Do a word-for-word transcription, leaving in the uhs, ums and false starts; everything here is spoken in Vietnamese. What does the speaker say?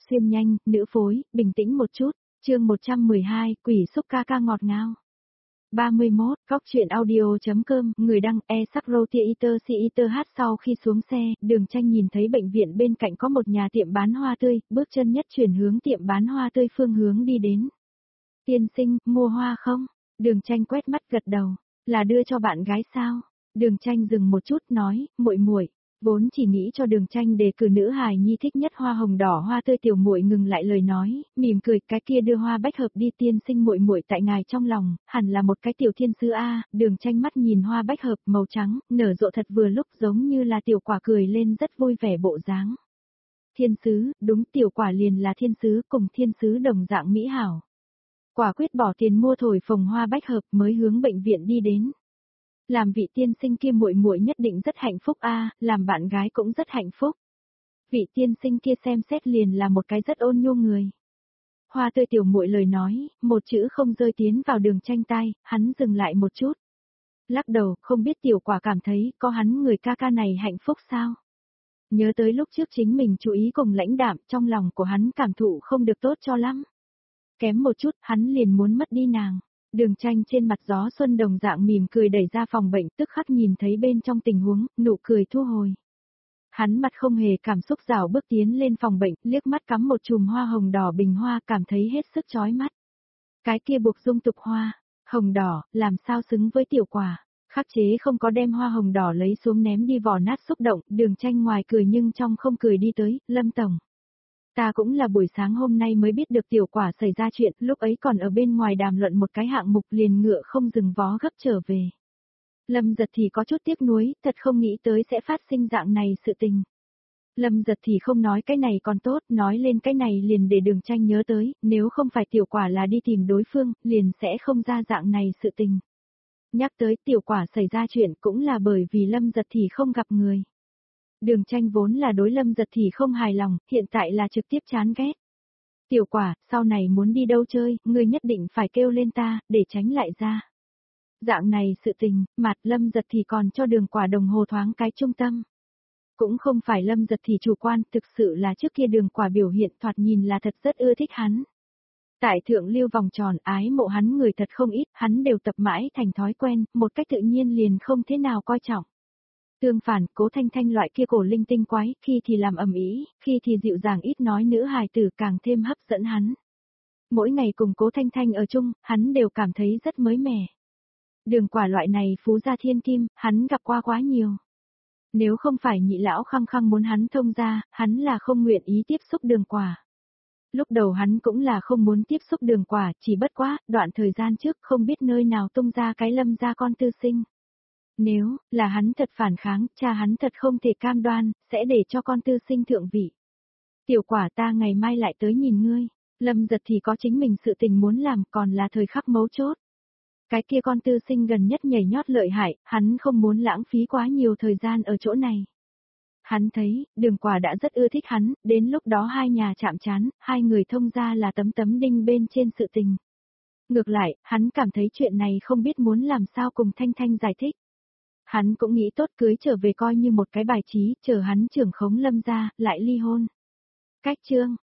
xuyên nhanh, nữ phối, bình tĩnh một chút, chương một trăm mười hai, quỷ xúc ca ca ngọt ngào. ba mươi mốt, góc truyện audio.com, người đăng, e sắc roti eater si eater hát. Sau khi xuống xe, Đường Tranh nhìn thấy bệnh viện bên cạnh có một nhà tiệm bán hoa tươi, bước chân nhất chuyển hướng tiệm bán hoa tươi phương hướng đi đến. Tiên sinh, mua hoa không? Đường Tranh quét mắt gật đầu, là đưa cho bạn gái sao? Đường Tranh dừng một chút nói, muội muội. Vốn chỉ nghĩ cho Đường Tranh đề cử nữ hài nhi thích nhất hoa hồng đỏ hoa tươi, tiểu muội ngừng lại lời nói, mỉm cười, cái kia đưa hoa bách hợp đi. Tiên sinh, muội muội tại ngài trong lòng, hẳn là một cái tiểu thiên sứ a. Đường Tranh mắt nhìn hoa bách hợp màu trắng, nở rộ thật vừa lúc, giống như là tiểu quả cười lên rất vui vẻ bộ dáng. Thiên sứ, đúng, tiểu quả liền là thiên sứ, cùng thiên sứ đồng dạng mỹ hảo. Quả quyết bỏ tiền mua thổi phồng hoa bách hợp mới hướng bệnh viện đi đến. Làm vị tiên sinh kia muội muội nhất định rất hạnh phúc a, làm bạn gái cũng rất hạnh phúc. Vị tiên sinh kia xem xét liền là một cái rất ôn nhu người. Hoa tươi tiểu muội lời nói, một chữ không rơi tiến vào Đường Tranh tai, hắn dừng lại một chút. Lắc đầu, không biết tiểu quả cảm thấy có hắn người ca ca này hạnh phúc sao? Nhớ tới lúc trước chính mình chú ý cùng lãnh đạm, trong lòng của hắn cảm thụ không được tốt cho lắm. Kém một chút, hắn liền muốn mất đi nàng. Đường Tranh trên mặt gió xuân đồng dạng mỉm cười đẩy ra phòng bệnh, tức khắc nhìn thấy bên trong tình huống, nụ cười thu hồi. Hắn mặt không hề cảm xúc rảo bước tiến lên phòng bệnh, liếc mắt cắm một chùm hoa hồng đỏ bình hoa, cảm thấy hết sức chói mắt. Cái kia buộc dung tục hoa, hồng đỏ, làm sao xứng với tiểu quả, khắc chế không có đem hoa hồng đỏ lấy xuống ném đi vỏ nát xúc động. Đường Tranh ngoài cười nhưng trong không cười đi tới, Lâm tổng. Ta cũng là buổi sáng hôm nay mới biết được tiểu quả xảy ra chuyện, lúc ấy còn ở bên ngoài đàm luận một cái hạng mục liền ngựa không dừng vó gấp trở về. Lâm Giật thì có chút tiếc nuối, thật không nghĩ tới sẽ phát sinh dạng này sự tình. Lâm Giật thì không nói cái này còn tốt, nói lên cái này liền để Đường Tranh nhớ tới, nếu không phải tiểu quả là đi tìm đối phương, liền sẽ không ra dạng này sự tình. Nhắc tới tiểu quả xảy ra chuyện cũng là bởi vì Lâm Giật thì không gặp người. Đường Tranh vốn là đối Lâm Giật thì không hài lòng, hiện tại là trực tiếp chán ghét. Tiểu quả, sau này muốn đi đâu chơi, ngươi nhất định phải kêu lên ta, để tránh lại ra. Dạng này sự tình, mặt Lâm Giật thì còn cho Đường quả đồng hồ thoáng cái trung tâm. Cũng không phải Lâm Giật thì chủ quan, thực sự là trước kia Đường quả biểu hiện thoạt nhìn là thật rất ưa thích hắn. Tại thượng lưu vòng tròn ái mộ hắn người thật không ít, hắn đều tập mãi thành thói quen, một cách tự nhiên liền không thế nào coi trọng. Tương phản, Cố Thanh Thanh loại kia cổ linh tinh quái, khi thì làm ầm ĩ, khi thì dịu dàng ít nói nữ hài tử càng thêm hấp dẫn hắn. Mỗi ngày cùng Cố Thanh Thanh ở chung, hắn đều cảm thấy rất mới mẻ. Đường quả loại này phú gia thiên kim, hắn gặp qua quá nhiều. Nếu không phải nhị lão khăng khăng muốn hắn thông ra, hắn là không nguyện ý tiếp xúc Đường quả. Lúc đầu hắn cũng là không muốn tiếp xúc Đường quả, chỉ bất quá, đoạn thời gian trước không biết nơi nào tung ra cái Lâm gia con tư sinh. Nếu là hắn thật phản kháng, cha hắn thật không thể cam đoan, sẽ để cho con tư sinh thượng vị. Tiểu quả, ta ngày mai lại tới nhìn ngươi. Lâm Giật thì có chính mình sự tình muốn làm, còn là thời khắc mấu chốt. Cái kia con tư sinh gần nhất nhảy nhót lợi hại, hắn không muốn lãng phí quá nhiều thời gian ở chỗ này. Hắn thấy, Đường quả đã rất ưa thích hắn, đến lúc đó hai nhà chạm trán, hai người thông ra là tấm tấm đinh bên trên sự tình. Ngược lại, hắn cảm thấy chuyện này không biết muốn làm sao cùng Thanh Thanh giải thích. Hắn cũng nghĩ tốt cưới trở về coi như một cái bài trí, chờ hắn trưởng khống Lâm gia, lại ly hôn. Cách chương,